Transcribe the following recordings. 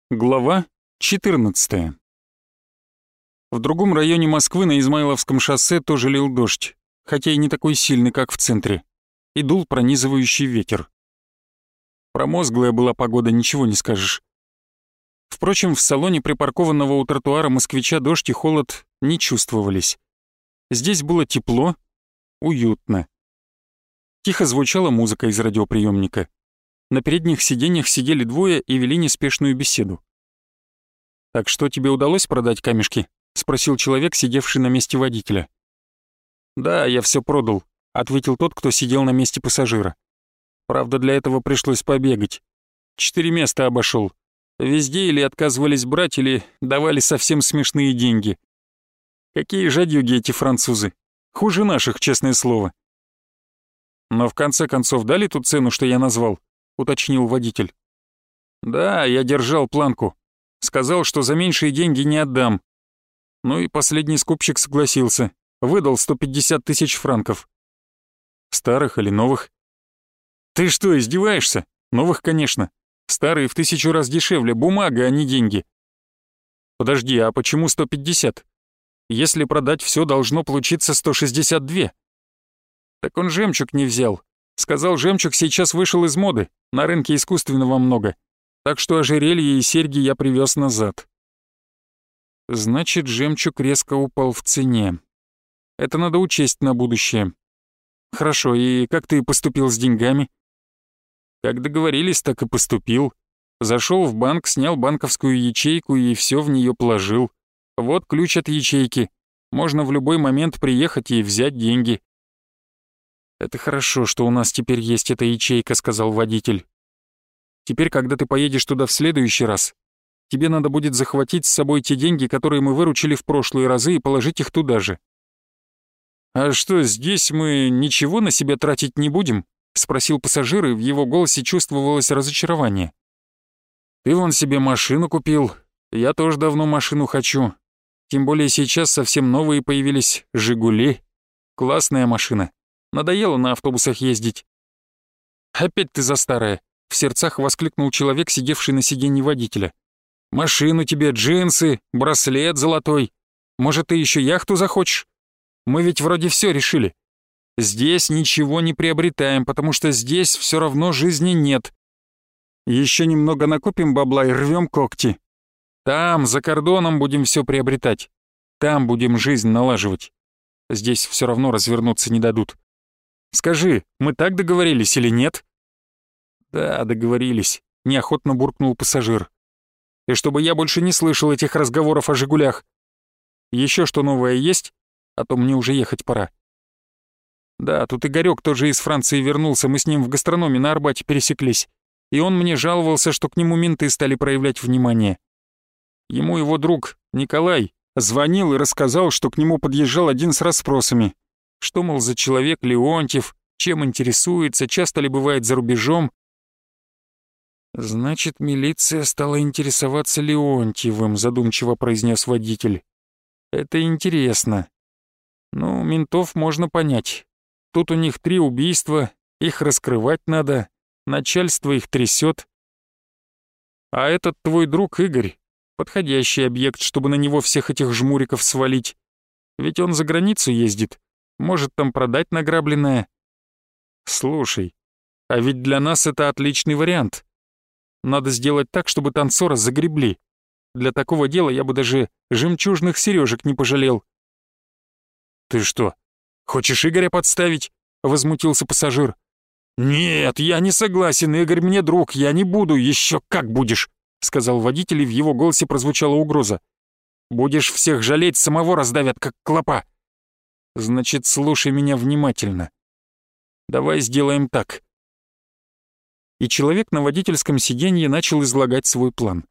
Глава 14. В другом районе Москвы на Измайловском шоссе тоже лил дождь, хотя и не такой сильный, как в центре, и дул пронизывающий ветер. Промозглая была погода, ничего не скажешь. Впрочем, в салоне припаркованного у тротуара москвича дождь и холод не чувствовались. Здесь было тепло, уютно. Тихо звучала музыка из радиоприемника. На передних сиденьях сидели двое и вели неспешную беседу. «Так что, тебе удалось продать камешки?» — спросил человек, сидевший на месте водителя. «Да, я все продал», — ответил тот, кто сидел на месте пассажира. «Правда, для этого пришлось побегать. 4 места обошел. Везде или отказывались брать, или давали совсем смешные деньги. Какие жадюги эти французы. Хуже наших, честное слово». «Но в конце концов дали ту цену, что я назвал?» — уточнил водитель. «Да, я держал планку. Сказал, что за меньшие деньги не отдам. Ну и последний скупщик согласился. Выдал 150 тысяч франков». «Старых или новых?» «Ты что, издеваешься? Новых, конечно. Старые в 1000 раз дешевле, бумага, а не деньги». «Подожди, а почему 150? Если продать все, должно получиться 162. «Так он жемчуг не взял. Сказал, жемчуг сейчас вышел из моды, на рынке искусственного много. Так что ожерелье и серьги я привез назад». «Значит, жемчуг резко упал в цене. Это надо учесть на будущее. Хорошо, и как ты поступил с деньгами?» «Как договорились, так и поступил. Зашел в банк, снял банковскую ячейку и все в нее положил. Вот ключ от ячейки. Можно в любой момент приехать и взять деньги». «Это хорошо, что у нас теперь есть эта ячейка», — сказал водитель. «Теперь, когда ты поедешь туда в следующий раз, тебе надо будет захватить с собой те деньги, которые мы выручили в прошлые разы, и положить их туда же». «А что, здесь мы ничего на себя тратить не будем?» — спросил пассажир, и в его голосе чувствовалось разочарование. «Ты вон себе машину купил, я тоже давно машину хочу. Тем более сейчас совсем новые появились «Жигули». Классная машина. Надоело на автобусах ездить». «Опять ты за старое!» — в сердцах воскликнул человек, сидевший на сиденье водителя. «Машину тебе, джинсы, браслет золотой. Может, ты еще яхту захочешь? Мы ведь вроде все решили. Здесь ничего не приобретаем, потому что здесь все равно жизни нет. Еще немного накопим бабла и рвем когти. Там, за кордоном, будем все приобретать. Там будем жизнь налаживать. Здесь все равно развернуться не дадут. Скажи, мы так договорились или нет?» «Да, договорились», — неохотно буркнул пассажир. «И чтобы я больше не слышал этих разговоров о «Жигулях». Еще что новое есть? А то мне уже ехать пора». «Да, тут Игорёк тоже из Франции вернулся, мы с ним в гастрономе на Арбате пересеклись. И он мне жаловался, что к нему менты стали проявлять внимание. Ему его друг, Николай, звонил и рассказал, что к нему подъезжал один с расспросами. Что, мол, за человек Леонтьев, чем интересуется, часто ли бывает за рубежом. «Значит, милиция стала интересоваться Леонтьевым», — задумчиво произнес водитель. «Это интересно. Ну, ментов можно понять. Тут у них 3 убийства, их раскрывать надо, начальство их трясет. А этот твой друг Игорь — подходящий объект, чтобы на него всех этих жмуриков свалить. Ведь он за границу ездит. Может, там продать награбленное. Слушай, а ведь для нас это отличный вариант. Надо сделать так, чтобы танцора загребли. Для такого дела я бы даже жемчужных сережек не пожалел». «Ты что, хочешь Игоря подставить?» — возмутился пассажир. «Нет, я не согласен, Игорь мне друг, я не буду, еще как будешь», — сказал водитель, и в его голосе прозвучала угроза. «Будешь всех жалеть, самого раздавят, как клопа». «Значит, слушай меня внимательно. Давай сделаем так». И человек на водительском сиденье начал излагать свой план.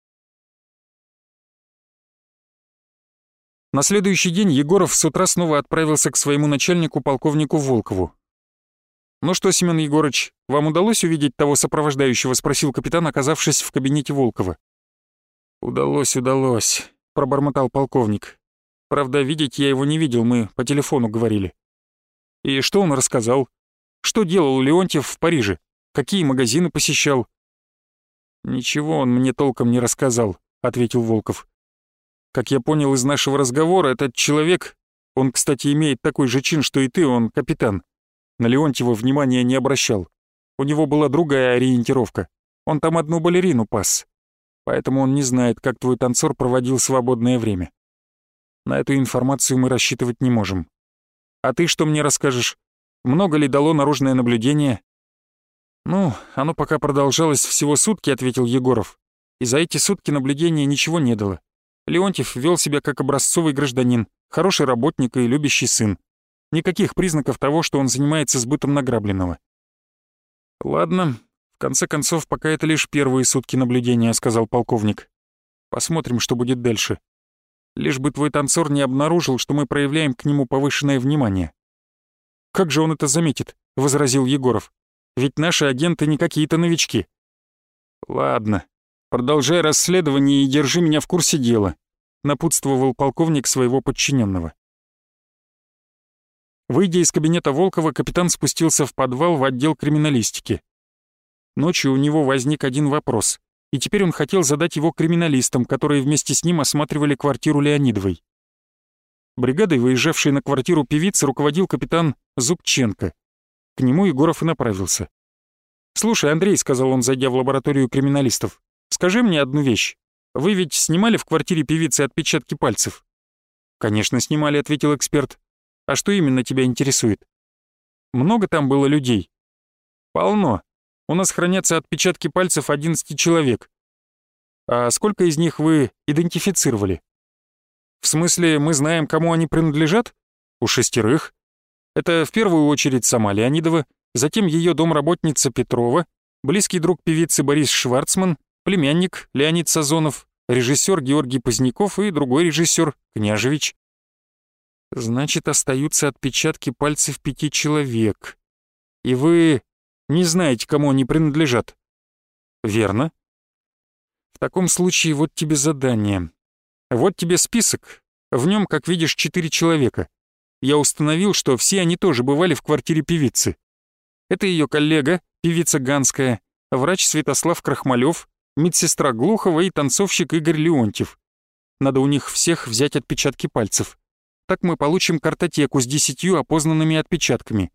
На следующий день Егоров с утра снова отправился к своему начальнику, полковнику Волкову. «Ну что, Семен Егорыч, вам удалось увидеть того сопровождающего?» — спросил капитан, оказавшись в кабинете Волкова. «Удалось, — пробормотал полковник. «Правда, видеть я его не видел, мы по телефону говорили». «И что он рассказал? Что делал Леонтьев в Париже? Какие магазины посещал?» «Ничего он мне толком не рассказал», — ответил Волков. «Как я понял из нашего разговора, этот человек, он, кстати, имеет такой же чин, что и ты, он капитан, на Леонтьева внимания не обращал. У него была другая ориентировка. Он там одну балерину пас. Поэтому он не знает, как твой танцор проводил свободное время. На эту информацию мы рассчитывать не можем. А ты что мне расскажешь? Много ли дало наружное наблюдение?» «Ну, оно пока продолжалось всего сутки», — ответил Егоров. «И за эти сутки наблюдения ничего не дало. Леонтьев вел себя как образцовый гражданин, хороший работник и любящий сын. Никаких признаков того, что он занимается сбытом награбленного». «Ладно, в конце концов, пока это лишь первые сутки наблюдения», — сказал полковник. «Посмотрим, что будет дальше. Лишь бы твой танцор не обнаружил, что мы проявляем к нему повышенное внимание». «Как же он это заметит?» — возразил Егоров. «Ведь наши агенты не какие-то новички». «Ладно, продолжай расследование и держи меня в курсе дела», — напутствовал полковник своего подчиненного. Выйдя из кабинета Волкова, капитан спустился в подвал в отдел криминалистики. Ночью у него возник один вопрос, и теперь он хотел задать его криминалистам, которые вместе с ним осматривали квартиру Леонидовой. Бригадой, выезжавшей на квартиру певицы, руководил капитан Зубченко. К нему Егоров и направился. «Слушай, Андрей», — сказал он, зайдя в лабораторию криминалистов, «скажи мне одну вещь. Вы ведь снимали в квартире певицы отпечатки пальцев?» «Конечно, снимали», — ответил эксперт. «А что именно тебя интересует?» «Много там было людей?» «Полно. У нас хранятся отпечатки пальцев 11 человек. А сколько из них вы идентифицировали?» «В смысле, мы знаем, кому они принадлежат?» «У 6. Это в первую очередь сама Леонидова, затем ее домработница Петрова, близкий друг певицы Борис Шварцман, племянник Леонид Сазонов, режиссер Георгий Поздняков и другой режиссер Княжевич». «Значит, остаются отпечатки пальцев 5 человек. И вы не знаете, кому они принадлежат?» «Верно». «В таком случае вот тебе задание. Вот тебе список. В нем, как видишь, 4 человека. Я установил, что все они тоже бывали в квартире певицы. Это ее коллега, певица Ганская, врач Святослав Крахмалев, медсестра Глухова и танцовщик Игорь Леонтьев. Надо у них всех взять отпечатки пальцев. Так мы получим картотеку с 10 опознанными отпечатками».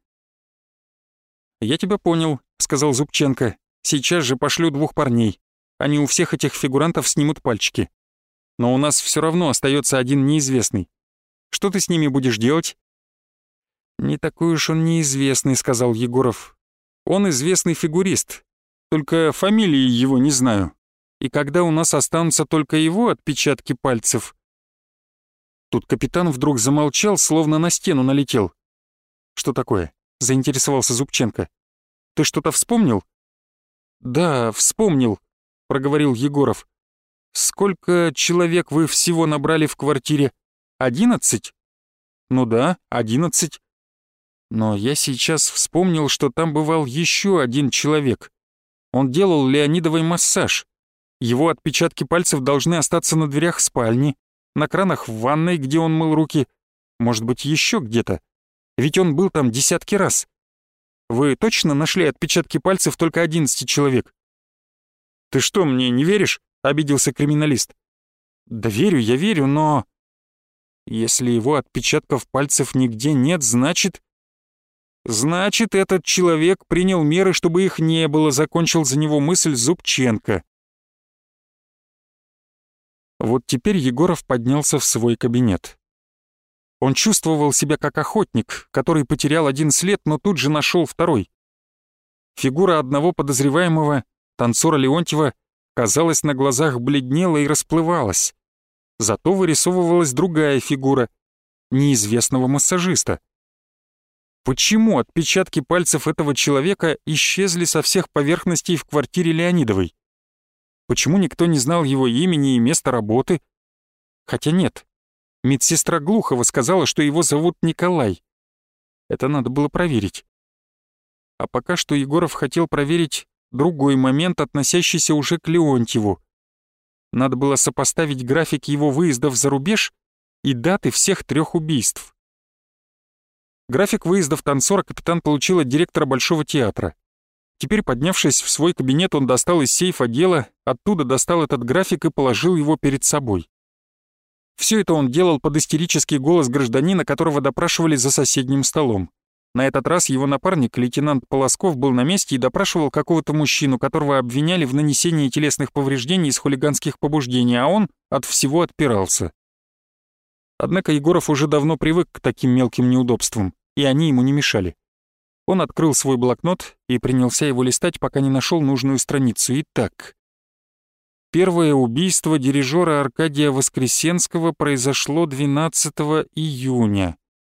«Я тебя понял», — сказал Зубченко. «Сейчас же пошлю 2 парней. Они у всех этих фигурантов снимут пальчики. Но у нас все равно остается один неизвестный. Что ты с ними будешь делать?» «Не такой уж он неизвестный», — сказал Егоров. «Он известный фигурист. Только фамилии его не знаю. И когда у нас останутся только его отпечатки пальцев...» Тут капитан вдруг замолчал, словно на стену налетел. «Что такое?» — заинтересовался Зубченко. «Ты что-то вспомнил?» «Да, вспомнил», — проговорил Егоров. «Сколько человек вы всего набрали в квартире? 11?» «Ну да, 11. Но я сейчас вспомнил, что там бывал еще один человек. Он делал Леонидовой массаж. Его отпечатки пальцев должны остаться на дверях спальни, на кранах в ванной, где он мыл руки. Может быть, еще где-то. Ведь он был там десятки раз. Вы точно нашли отпечатки пальцев только 11 человек?» «Ты что, мне не веришь?» — обиделся криминалист. «Да верю, я верю, но...» «Если его отпечатков пальцев нигде нет, значит...» «Значит, этот человек принял меры, чтобы их не было», — закончил за него мысль Зубченко. Вот теперь Егоров поднялся в свой кабинет. Он чувствовал себя как охотник, который потерял один след, но тут же нашел второй. Фигура одного подозреваемого, танцора Леонтьева, казалось, на глазах бледнела и расплывалась. Зато вырисовывалась другая фигура — неизвестного массажиста. Почему отпечатки пальцев этого человека исчезли со всех поверхностей в квартире Леонидовой? Почему никто не знал его имени и места работы? Хотя нет, медсестра Глухова сказала, что его зовут Николай. Это надо было проверить. А пока что Егоров хотел проверить другой момент, относящийся уже к Леонтьеву. Надо было сопоставить график его выездов за рубеж и даты всех 3 убийств. График выездов танцора капитан получил от директора Большого театра. Теперь, поднявшись в свой кабинет, он достал из сейфа дело оттуда достал этот график и положил его перед собой. Все это он делал под истерический голос гражданина, которого допрашивали за соседним столом. На этот раз его напарник, лейтенант Полосков, был на месте и допрашивал какого-то мужчину, которого обвиняли в нанесении телесных повреждений из хулиганских побуждений, а он от всего отпирался. Однако Егоров уже давно привык к таким мелким неудобствам, и они ему не мешали. Он открыл свой блокнот и принялся его листать, пока не нашел нужную страницу. Итак, первое убийство дирижера Аркадия Воскресенского произошло 12 июня.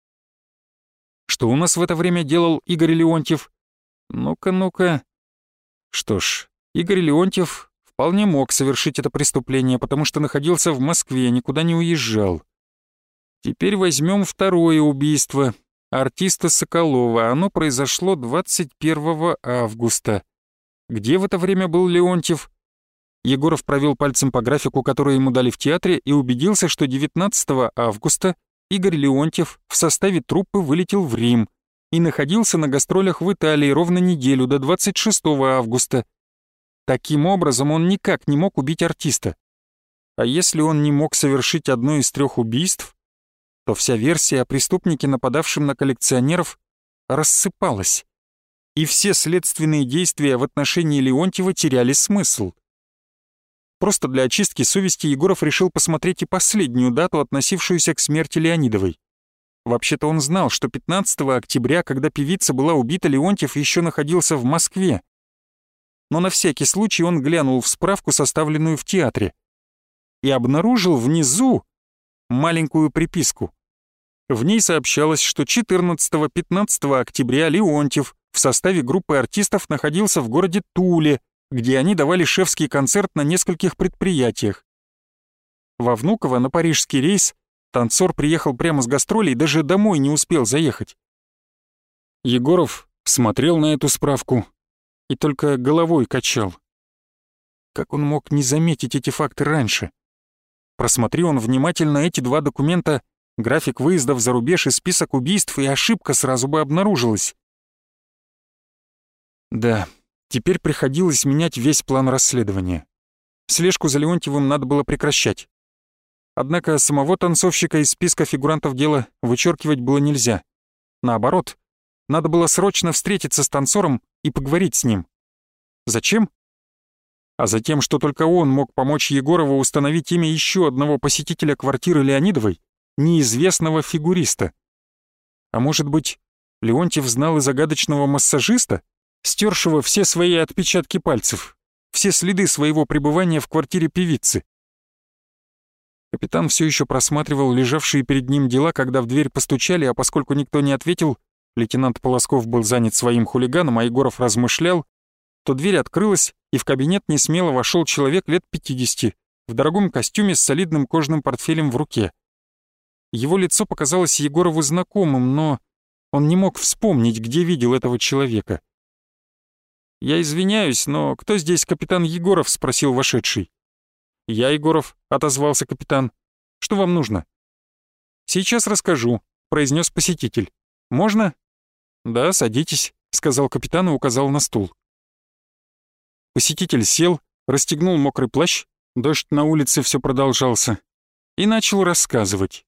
Что у нас в это время делал Игорь Леонтьев? Ну-ка. Что ж, Игорь Леонтьев вполне мог совершить это преступление, потому что находился в Москве, никуда не уезжал. Теперь возьмем второе убийство артиста Соколова. Оно произошло 21 августа. Где в это время был Леонтьев? Егоров провел пальцем по графику, который ему дали в театре, и убедился, что 19 августа Игорь Леонтьев в составе труппы вылетел в Рим и находился на гастролях в Италии ровно неделю до 26 августа. Таким образом, он никак не мог убить артиста. А если он не мог совершить одно из 3 убийств, то вся версия о преступнике, нападавшем на коллекционеров, рассыпалась, и все следственные действия в отношении Леонтьева теряли смысл. Просто для очистки совести Егоров решил посмотреть и последнюю дату, относившуюся к смерти Леонидовой. Вообще-то он знал, что 15 октября, когда певица была убита, Леонтьев еще находился в Москве. Но на всякий случай он глянул в справку, составленную в театре, и обнаружил внизу маленькую приписку. В ней сообщалось, что 14-15 октября Леонтьев в составе группы артистов находился в городе Туле, где они давали шефский концерт на нескольких предприятиях. Во Внуково на парижский рейс танцор приехал прямо с гастролей и даже домой не успел заехать. Егоров смотрел на эту справку и только головой качал. Как он мог не заметить эти факты раньше? Просмотри он внимательно эти 2 документа, график выездов за рубеж и список убийств, и ошибка сразу бы обнаружилась. Да, теперь приходилось менять весь план расследования. Слежку за Леонтьевым надо было прекращать. Однако самого танцовщика из списка фигурантов дела вычеркивать было нельзя. Наоборот, надо было срочно встретиться с танцором и поговорить с ним. Зачем? А затем, что только он мог помочь Егорову установить имя еще одного посетителя квартиры Леонидовой, неизвестного фигуриста. А может быть, Леонтьев знал и загадочного массажиста, стёршего все свои отпечатки пальцев, все следы своего пребывания в квартире певицы. Капитан все еще просматривал лежавшие перед ним дела, когда в дверь постучали, а поскольку никто не ответил, лейтенант Полосков был занят своим хулиганом, а Егоров размышлял, то дверь открылась, и в кабинет несмело вошел человек лет 50, в дорогом костюме с солидным кожаным портфелем в руке. Его лицо показалось Егорову знакомым, но он не мог вспомнить, где видел этого человека. «Я извиняюсь, но кто здесь капитан Егоров?» — спросил вошедший. «Я Егоров», — отозвался капитан. «Что вам нужно?» «Сейчас расскажу», — произнес посетитель. «Можно?» «Да, садитесь», — сказал капитан и указал на стул. Посетитель сел, расстегнул мокрый плащ, дождь на улице все продолжался, и начал рассказывать.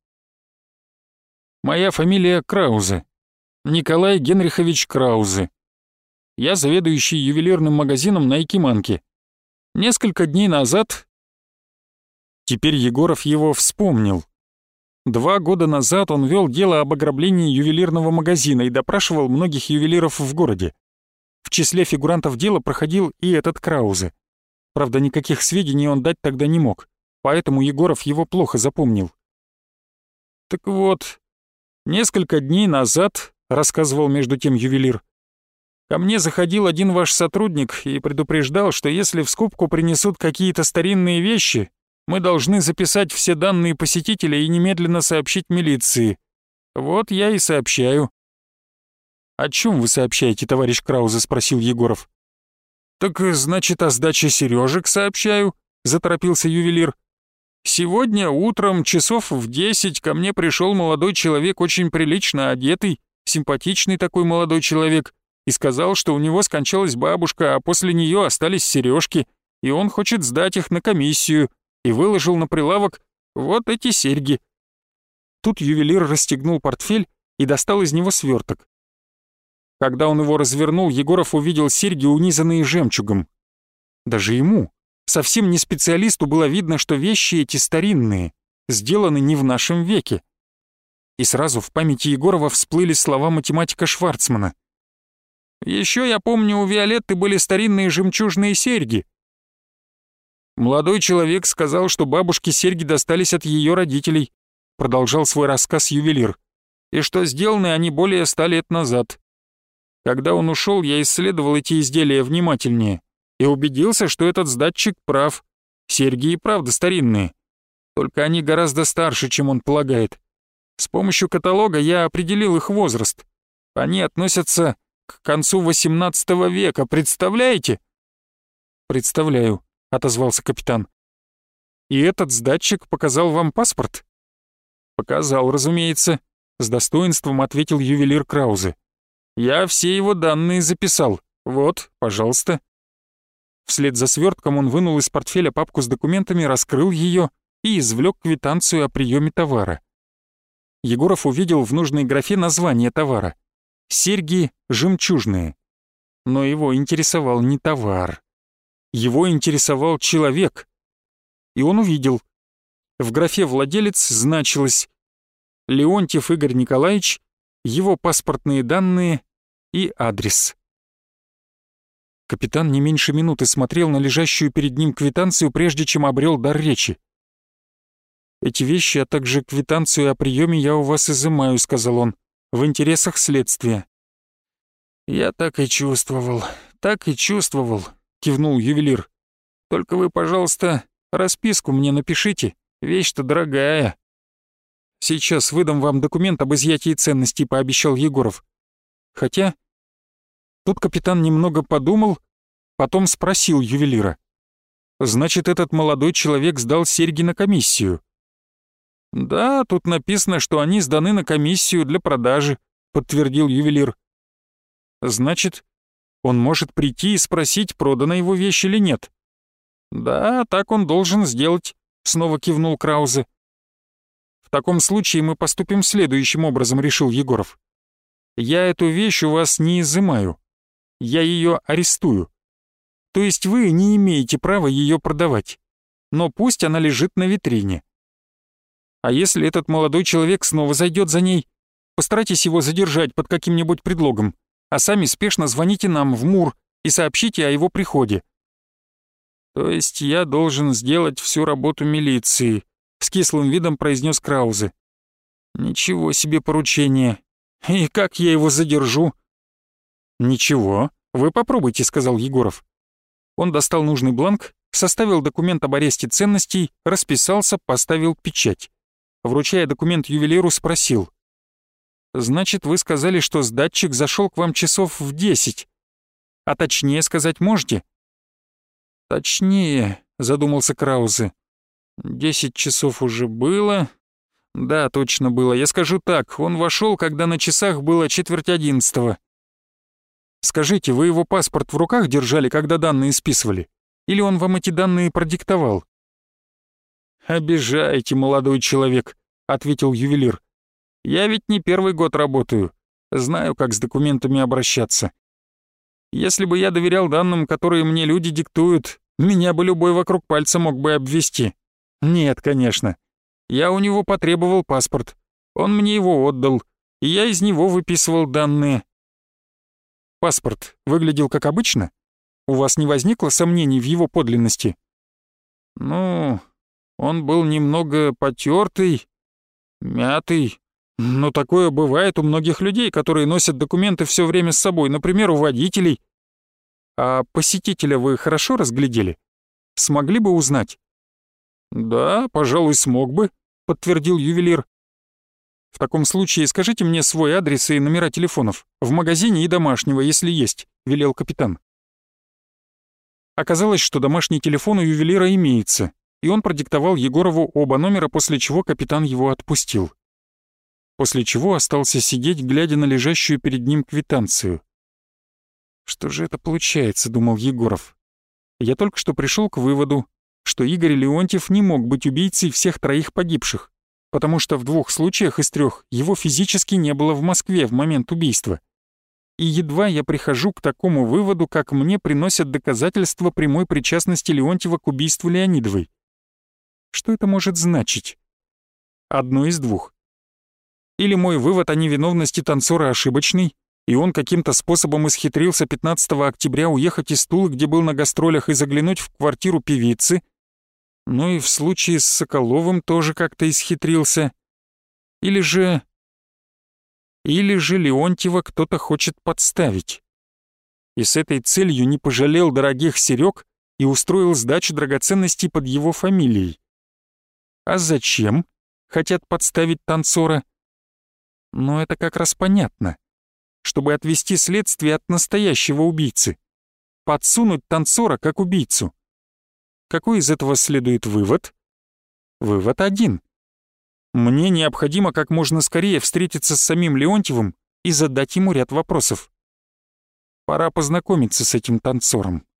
«Моя фамилия Краузе. Николай Генрихович Краузе. Я заведующий ювелирным магазином на Якиманке. Несколько дней назад...» Теперь Егоров его вспомнил. 2 года назад он вел дело об ограблении ювелирного магазина и допрашивал многих ювелиров в городе. В числе фигурантов дела проходил и этот Краузе. Правда, никаких сведений он дать тогда не мог, поэтому Егоров его плохо запомнил. «Так вот, несколько дней назад, — рассказывал между тем ювелир, — ко мне заходил один ваш сотрудник и предупреждал, что если в скупку принесут какие-то старинные вещи, мы должны записать все данные посетителя и немедленно сообщить милиции. Вот я и сообщаю». «О чем вы сообщаете, товарищ Краузе?» — спросил Егоров. «Так, значит, о сдаче сережек сообщаю», — заторопился ювелир. «Сегодня утром часов в 10 ко мне пришел молодой человек, очень прилично одетый, симпатичный такой молодой человек, и сказал, что у него скончалась бабушка, а после нее остались сережки, и он хочет сдать их на комиссию, и выложил на прилавок вот эти серьги». Тут ювелир расстегнул портфель и достал из него сверток. Когда он его развернул, Егоров увидел серьги, унизанные жемчугом. Даже ему, совсем не специалисту, было видно, что вещи эти старинные, сделаны не в нашем веке. И сразу в памяти Егорова всплыли слова математика Шварцмана. «Еще я помню, у Виолетты были старинные жемчужные серьги». «Молодой человек сказал, что бабушке серьги достались от ее родителей», продолжал свой рассказ ювелир, «и что сделаны они более 100 лет назад. Когда он ушел, я исследовал эти изделия внимательнее и убедился, что этот сдатчик прав. Серьги и правда старинные, только они гораздо старше, чем он полагает. С помощью каталога я определил их возраст. Они относятся к концу XVIII века, представляете?» «Представляю», — отозвался капитан. «И этот сдатчик показал вам паспорт?» «Показал, разумеется», — с достоинством ответил ювелир Краузе. «Я все его данные записал. Вот, пожалуйста». Вслед за свертком он вынул из портфеля папку с документами, раскрыл ее и извлек квитанцию о приеме товара. Егоров увидел в нужной графе название товара — «Серьги жемчужные». Но его интересовал не товар. Его интересовал человек. И он увидел. В графе «Владелец» значилось Леонтьев Игорь Николаевич, его паспортные данные и адрес. Капитан не меньше минуты смотрел на лежащую перед ним квитанцию, прежде чем обрел дар речи. «Эти вещи, а также квитанцию о приеме я у вас изымаю», — сказал он, — «в интересах следствия». «Я так и чувствовал, — кивнул ювелир. «Только вы, пожалуйста, расписку мне напишите, вещь-то дорогая». «Сейчас выдам вам документ об изъятии ценностей», — пообещал Егоров. Хотя... Тут капитан немного подумал, потом спросил ювелира. «Значит, этот молодой человек сдал серьги на комиссию?» «Да, тут написано, что они сданы на комиссию для продажи», — подтвердил ювелир. «Значит, он может прийти и спросить, продана его вещь или нет?» «Да, так он должен сделать», — снова кивнул Краузе. «В таком случае мы поступим следующим образом», — решил Егоров. «Я эту вещь у вас не изымаю. Я ее арестую. То есть вы не имеете права ее продавать. Но пусть она лежит на витрине. А если этот молодой человек снова зайдет за ней, постарайтесь его задержать под каким-нибудь предлогом, а сами спешно звоните нам в МУР и сообщите о его приходе». «То есть я должен сделать всю работу милиции», — с кислым видом произнес Краузе. «Ничего себе поручение. И как я его задержу?» «Ничего, вы попробуйте», — сказал Егоров. Он достал нужный бланк, составил документ об аресте ценностей, расписался, поставил печать. Вручая документ ювелиру, спросил. «Значит, вы сказали, что сдатчик зашел к вам часов в 10. А точнее сказать можете?» «Точнее», — задумался Краузе. 10 часов уже было. Да, точно было. Я скажу так, он вошел, когда на часах было 10:45. Скажите, вы его паспорт в руках держали, когда данные списывали? Или он вам эти данные продиктовал?» «Обижаете, молодой человек», — ответил ювелир. «Я ведь не первый год работаю. Знаю, как с документами обращаться. Если бы я доверял данным, которые мне люди диктуют, меня бы любой вокруг пальца мог бы обвести. Нет, конечно. Я у него потребовал паспорт. Он мне его отдал, и я из него выписывал данные». «Паспорт выглядел как обычно? У вас не возникло сомнений в его подлинности?» «Ну, он был немного потертый, мятый. Но такое бывает у многих людей, которые носят документы все время с собой, например, у водителей. А посетителя вы хорошо разглядели? Смогли бы узнать?» «Да, пожалуй, смог бы», — подтвердил ювелир. «В таком случае скажите мне свой адрес и номера телефонов, в магазине и домашнего, если есть», — велел капитан. Оказалось, что домашний телефон у ювелира имеется, и он продиктовал Егорову оба номера, после чего капитан его отпустил. После чего остался сидеть, глядя на лежащую перед ним квитанцию. «Что же это получается?» — думал Егоров. Я только что пришел к выводу, что Игорь Леонтьев не мог быть убийцей всех троих погибших, потому что в 2 случаях из 3 его физически не было в Москве в момент убийства. И едва я прихожу к такому выводу, как мне приносят доказательства прямой причастности Леонтьева к убийству Леонидовой. Что это может значить? Одно из 2. Или мой вывод о невиновности танцора ошибочный, и он каким-то способом исхитрился 15 октября уехать из Тулы, где был на гастролях, и заглянуть в квартиру певицы. Ну и в случае с Соколовым тоже как-то исхитрился. Или же Леонтьева кто-то хочет подставить. И с этой целью не пожалел дорогих серёг и устроил сдачу драгоценностей под его фамилией. А зачем хотят подставить танцора? Но это как раз понятно. Чтобы отвести следствие от настоящего убийцы. Подсунуть танцора как убийцу. Какой из этого следует вывод? Вывод 1. Мне необходимо как можно скорее встретиться с самим Леонтьевым и задать ему ряд вопросов. Пора познакомиться с этим танцором.